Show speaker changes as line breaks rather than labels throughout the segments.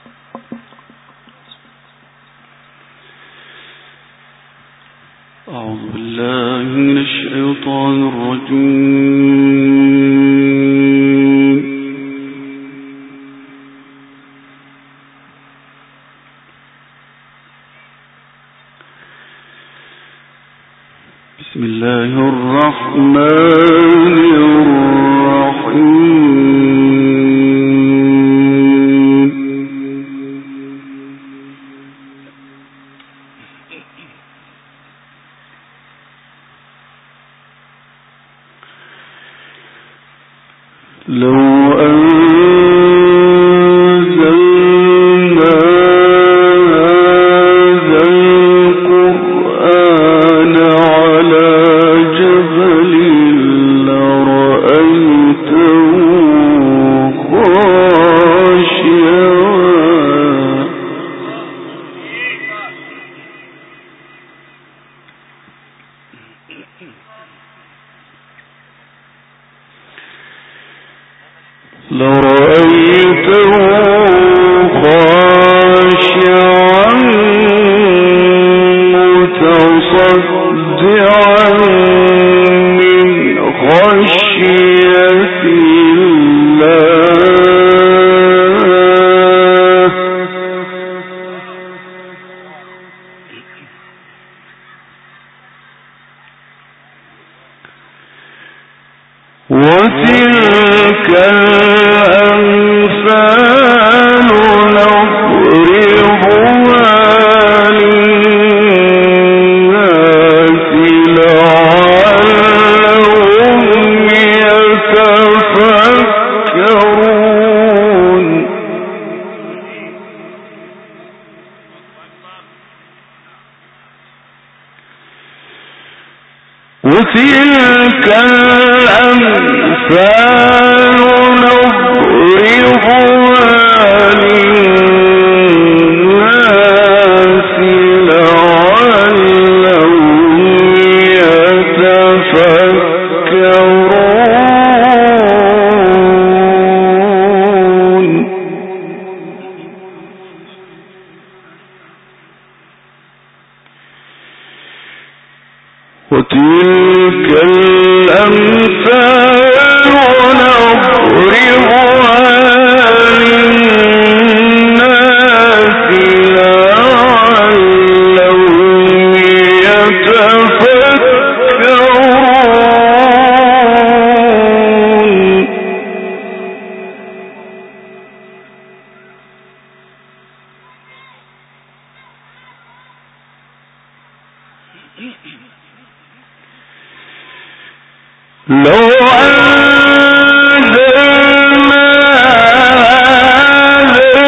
أعوذ بالله من الشيطان الرجيم. بسم الله الرحمن الرحيم. لو لرأيته خاشعا متصدعا من خشية الله. وتلك الأمثال نضربها للناس لعلهم يتفكرون. وتلك الأمثال نضربها للناس لعلهم يتفكرون. وتلك الأمثال نضربها للناس لعلهم يتفكرون. لو أنزلنا هذا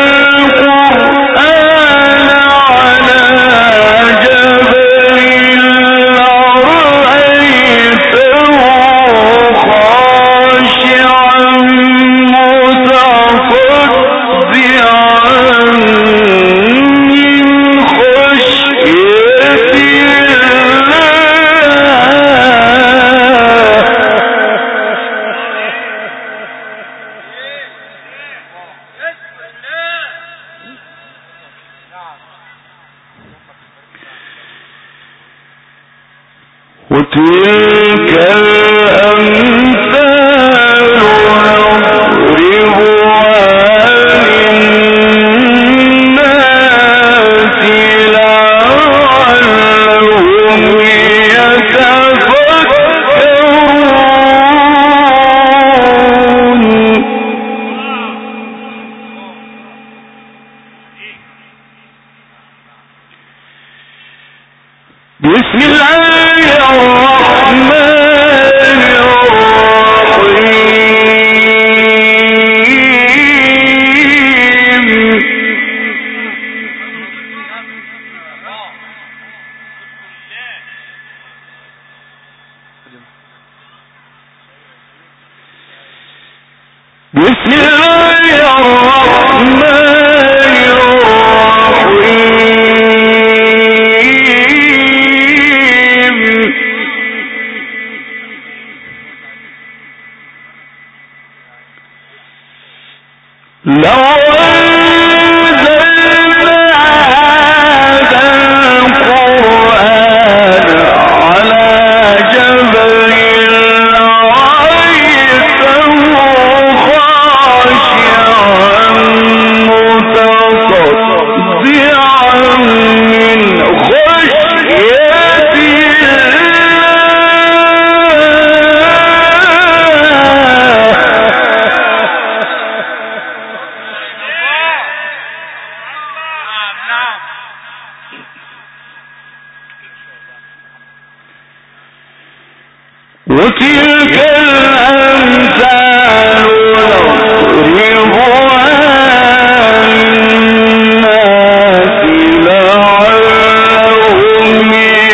القرآن على جبل لرأيته خاشعا متصدعا من خشية وتلك الأمثال نضربها للناس لعلهم يتفكرون. بسم الله الرحمن الرحيم. بسم الله الرحمن الرحيم. وتلك الأمثال نضربها للناس لعلهم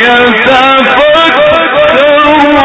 يتفكرون.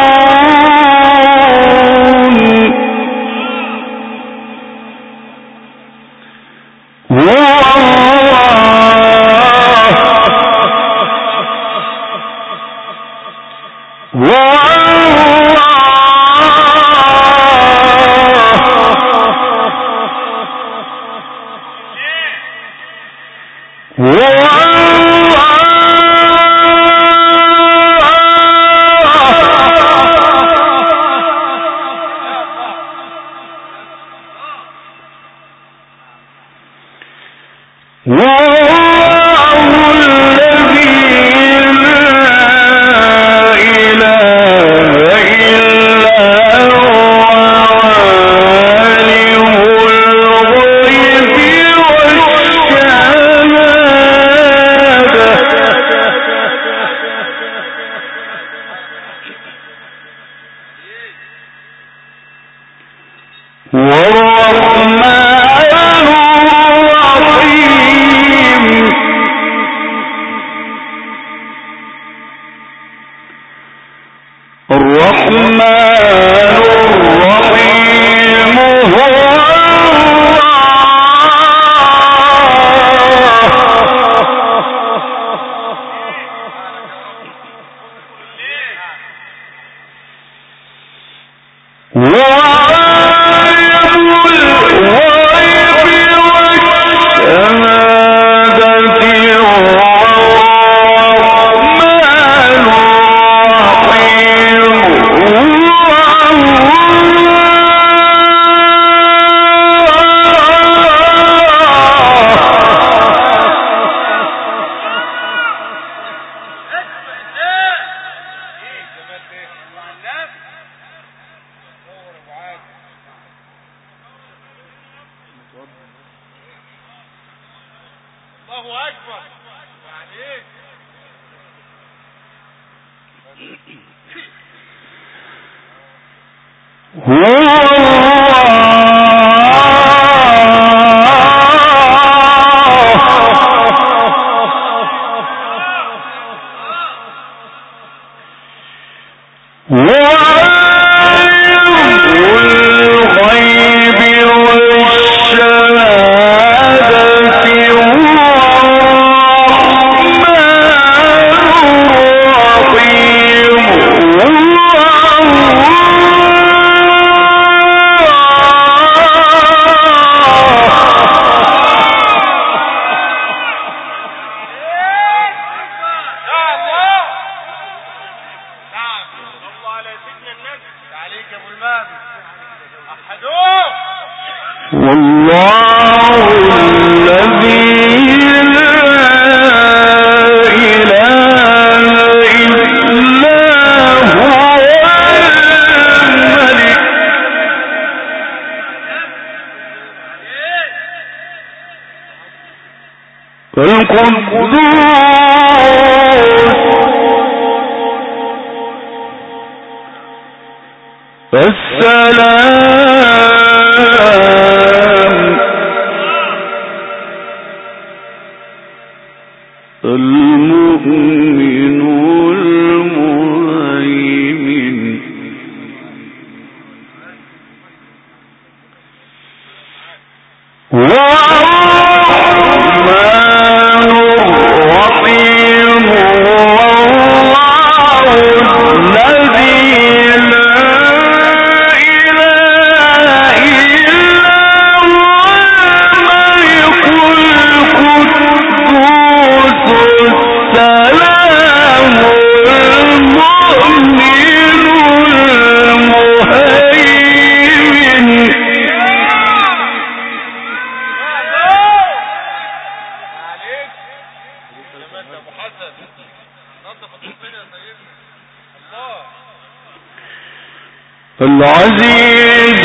العزيز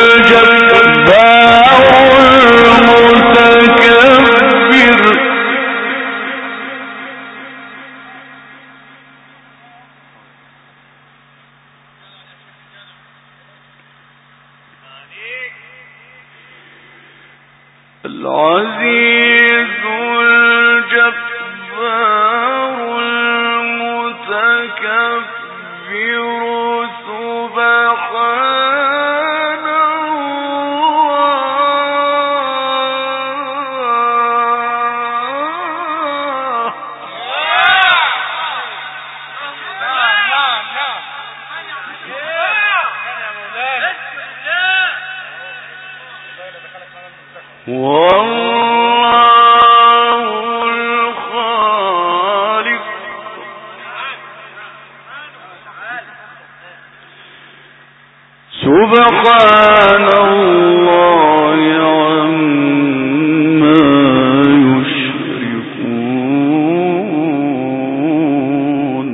الجبار المتكبر سبحان الله عما يشركون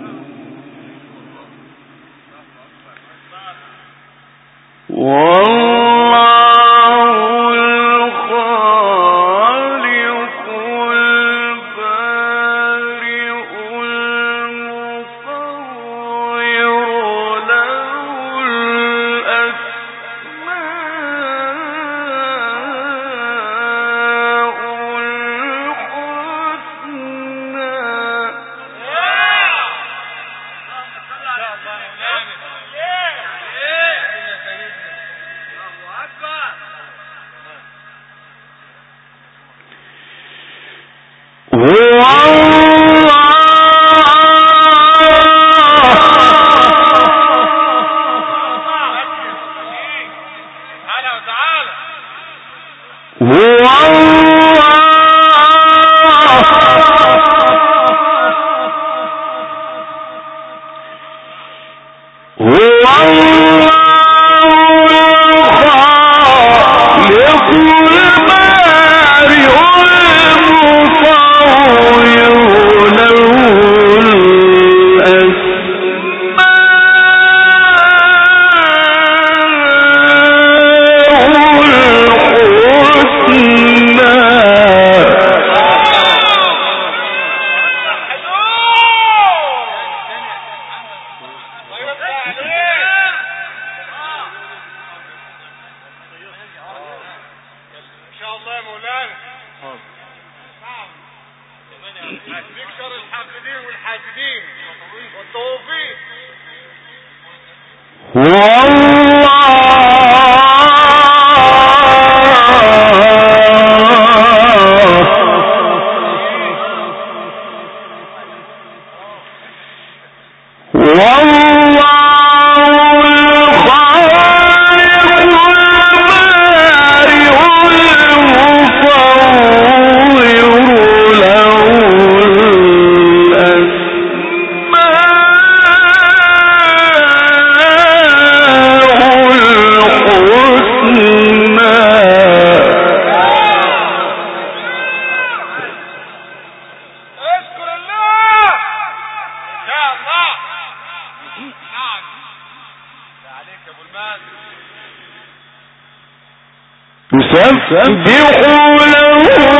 يسبح له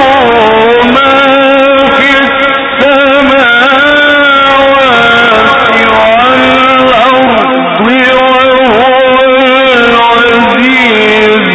ما في السماوات والأرض وهو العزيز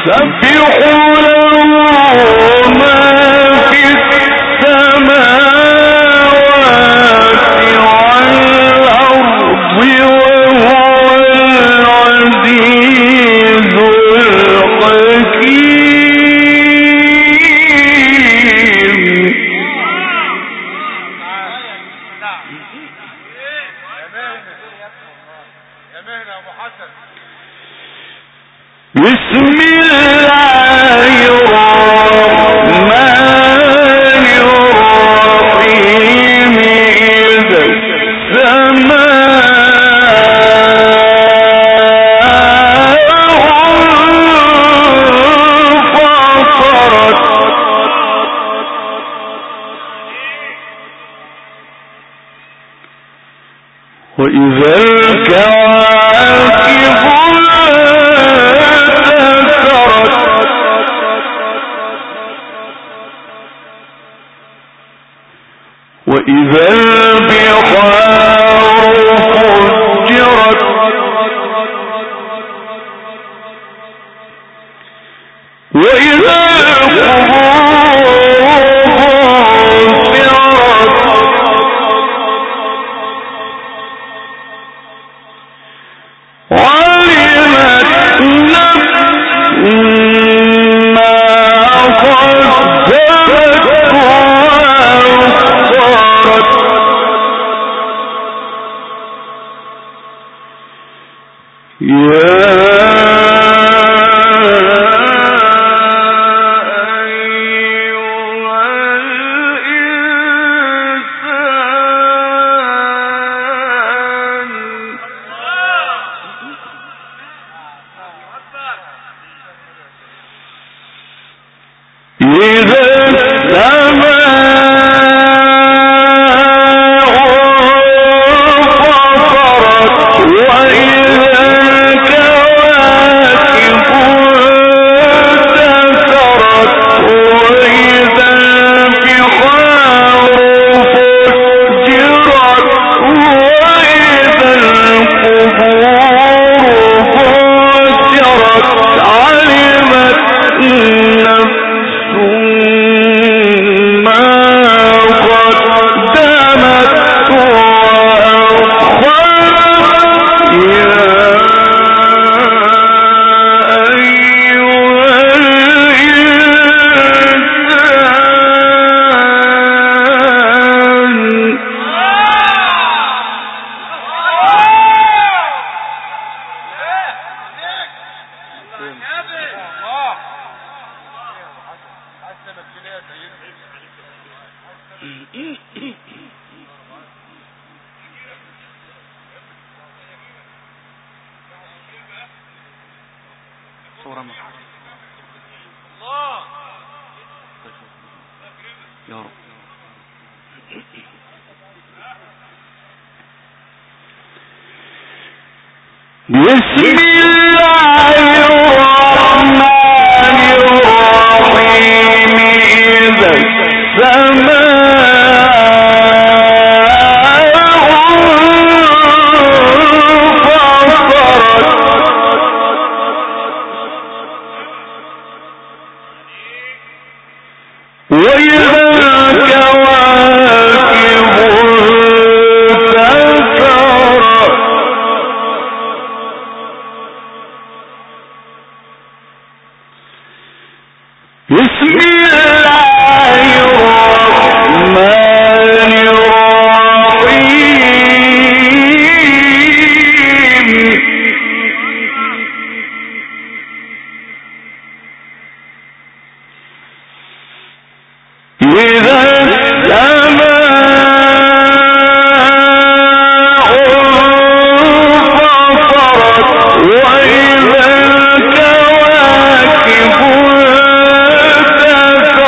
وإذا الكواكب انتثرت وإذا البحار فجرت وإذا بسم الله الرحمن الرحيم إذا السماء انفطرت وإذا الكواكب انتثرت بسم الله الرحمن الرحيم إذا السماء انفطرت وإذا الكواكب انتثرت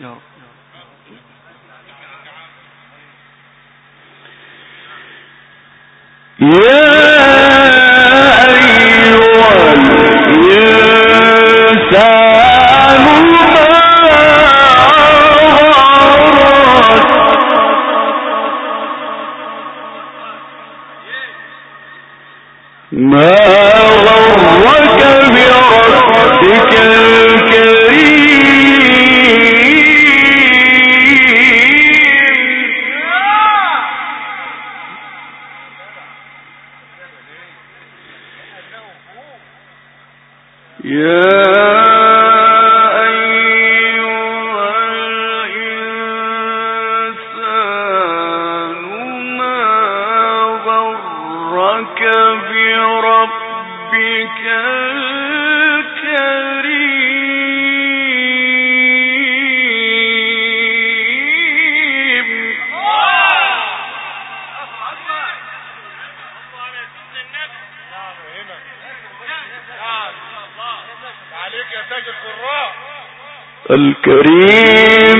الكريم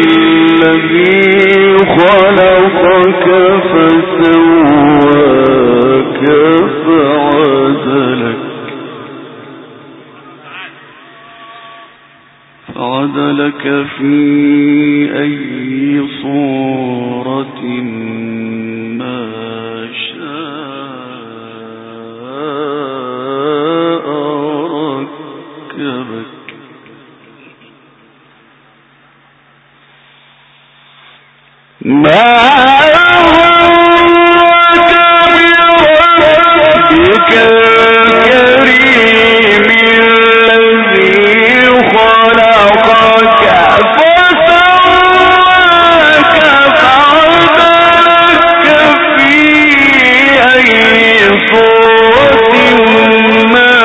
الذي خلقك فسواك فعدلك في أي صورة ما شاء ركبك ما غرك بربك الكريم الذي خلقك فسواك فعدلك في أي صورة ما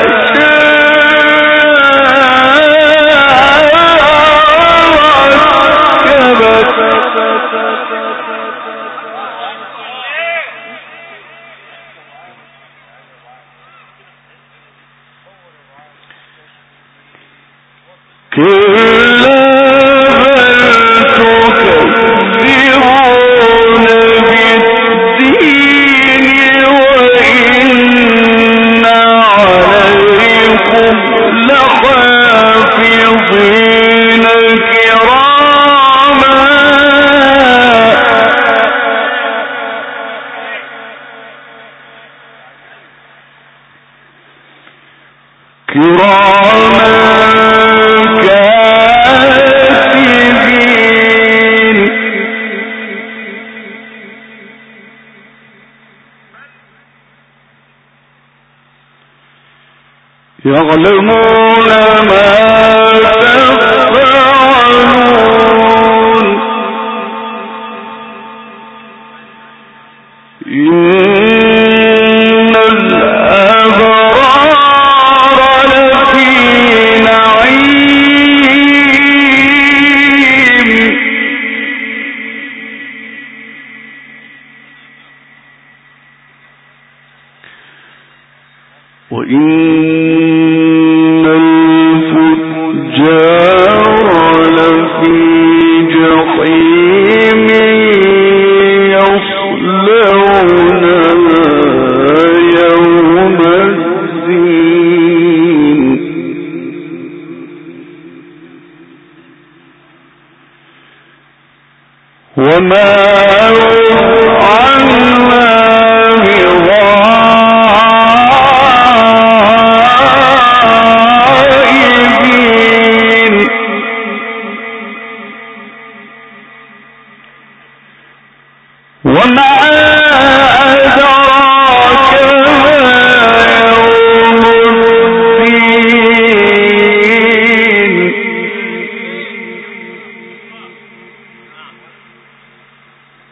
شاء يعلمون ما تفعلون إن الأبرار لفي نعيم وإن وما عنها بغائبين وما أدراك ما يوم الدين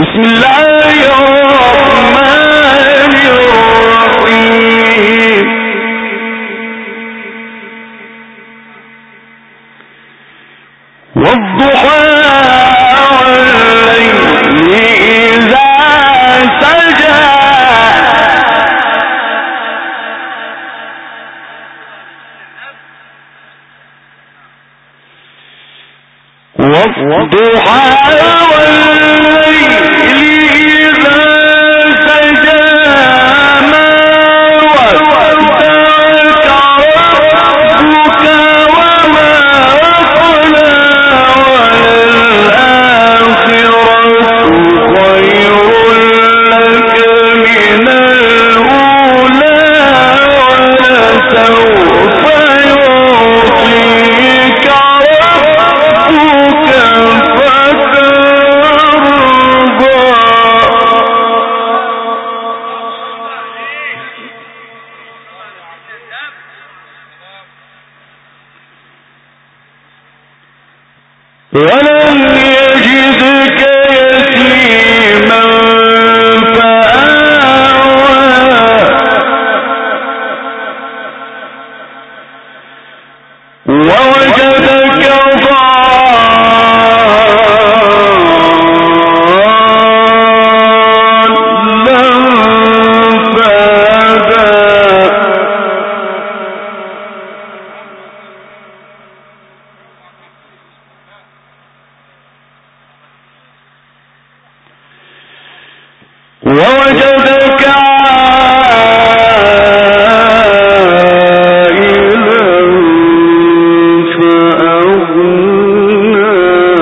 بسم الله الرحمن الرحيم والضحى والليل إذا سجى والضحى والليل إذا سجى ما ودعك ربك وما قلى وللآخرة خير لك من الأولى ولسوف يعطيك ربك ولن يجدك يتيما فآوى ووجدك ضالا فهدى ووجدك عائلا فأغنى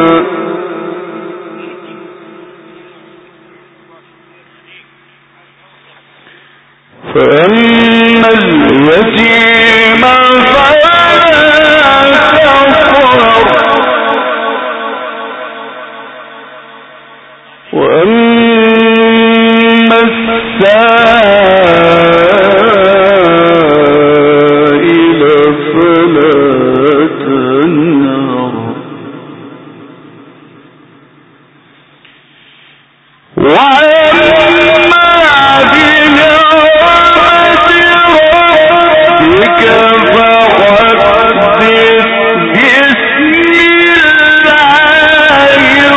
فأما اليتيم فلا تقهر وأما السائل فلا تنهر وأما بنعمة ربك فحدث بسم الله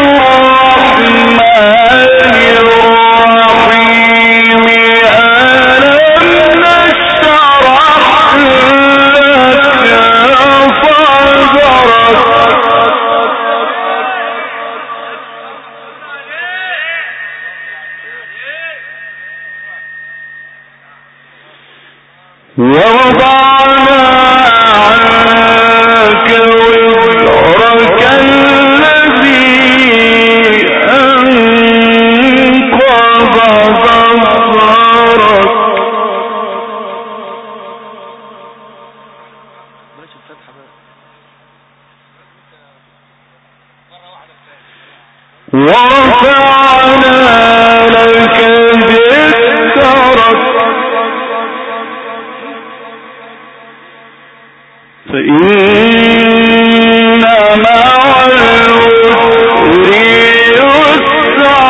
الرحمن الرحيم ألم نشرح لك صدرك ووضعنا عنك وزرك الذي أنقض ظهرك ورفعنا لك ذكرك فإن مع العسر يسرا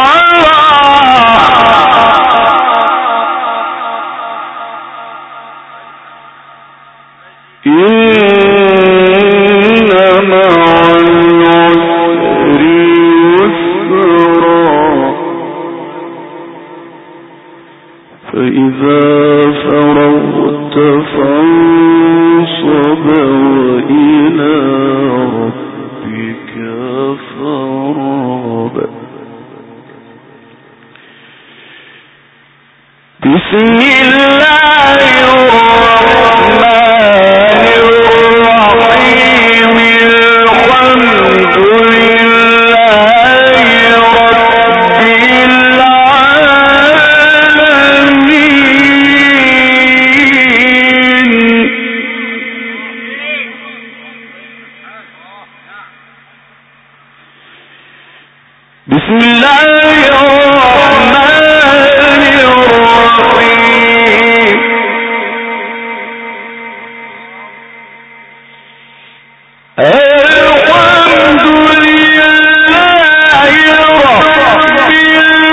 إن مع العسر يسرا فإذا فرغت فانصب وإلى ربك فارغب بسم الله الرحمن الرحيم الحمد لله رب العالمين بسم الله الرحمن الرحيم الحمد لله رب العالمين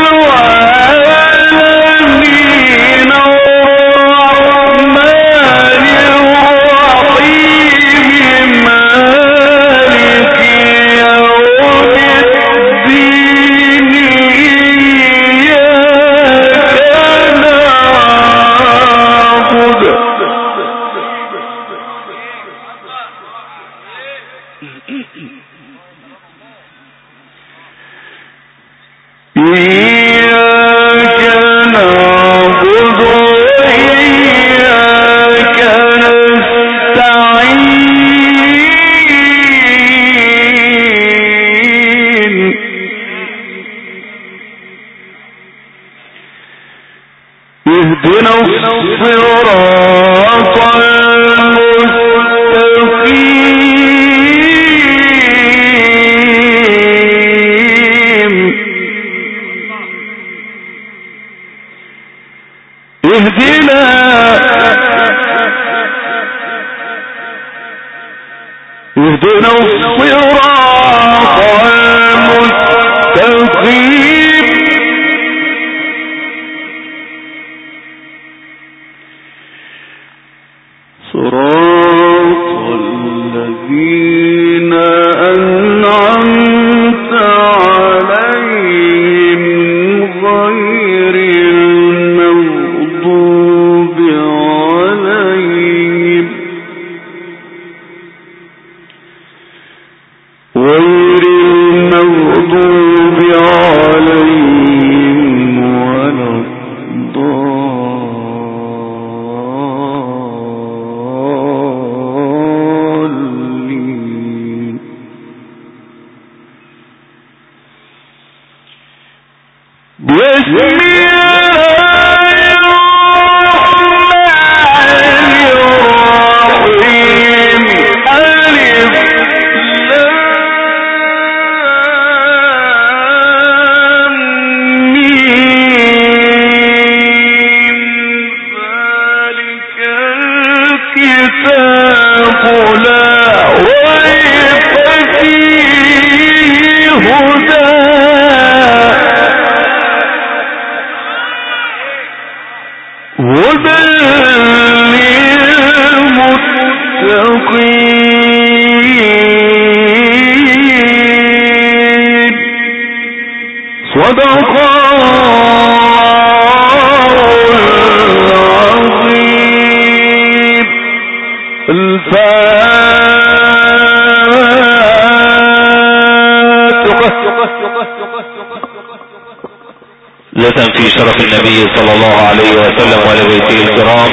في شرف النبي صلى الله عليه وسلم ولبيته الكرام.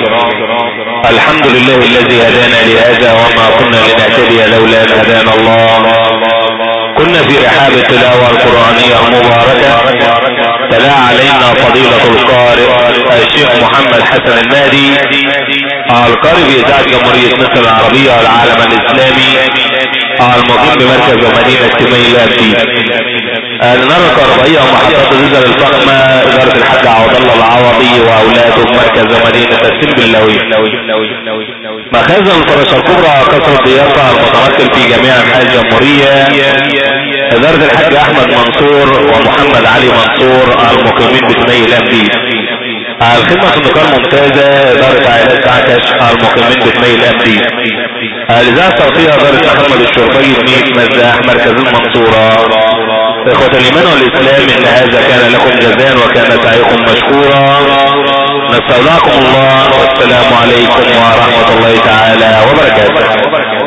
الحمد لله الذي هدانا لهذا وما كنا لنهتدي لولا ان هدانا الله. كنا في رحاب التلاوة القرآنية المباركة. تلا علينا فضيلة القارئ الشيخ محمد حسن المهدي القارئ بإذاعة جمهورية مصر العربية والعالم الإسلامي المقيم بمركز ومدينة تميل الأبدي. لنرى كهربائية ومحطات الزلزال الفخمة إدارة الحاج عوض الله العوضي وأولاده بمركز ومدينة السنبلاوي. مخازن الفراشة الكبرى كسر الضيافة المتمثل في جميع أنحاء الجمهورية إدارة الحاج أحمد منصور ومحمد علي منصور المقيمين بتميل الأبدي. الخدمة النقال ممتازة إدارة عائلات عكش المقيمين بتميل الأبدي. الإذاعة الصوتية إدارة محمد الشرفي بنية مزاح مركز المنصورة. إخوة الإيمان والإسلام إن هذا كان لكم جزاء وكان سعيكم مشكورا. نستودعكم الله والسلام عليكم ورحمة الله تعالى وبركاته.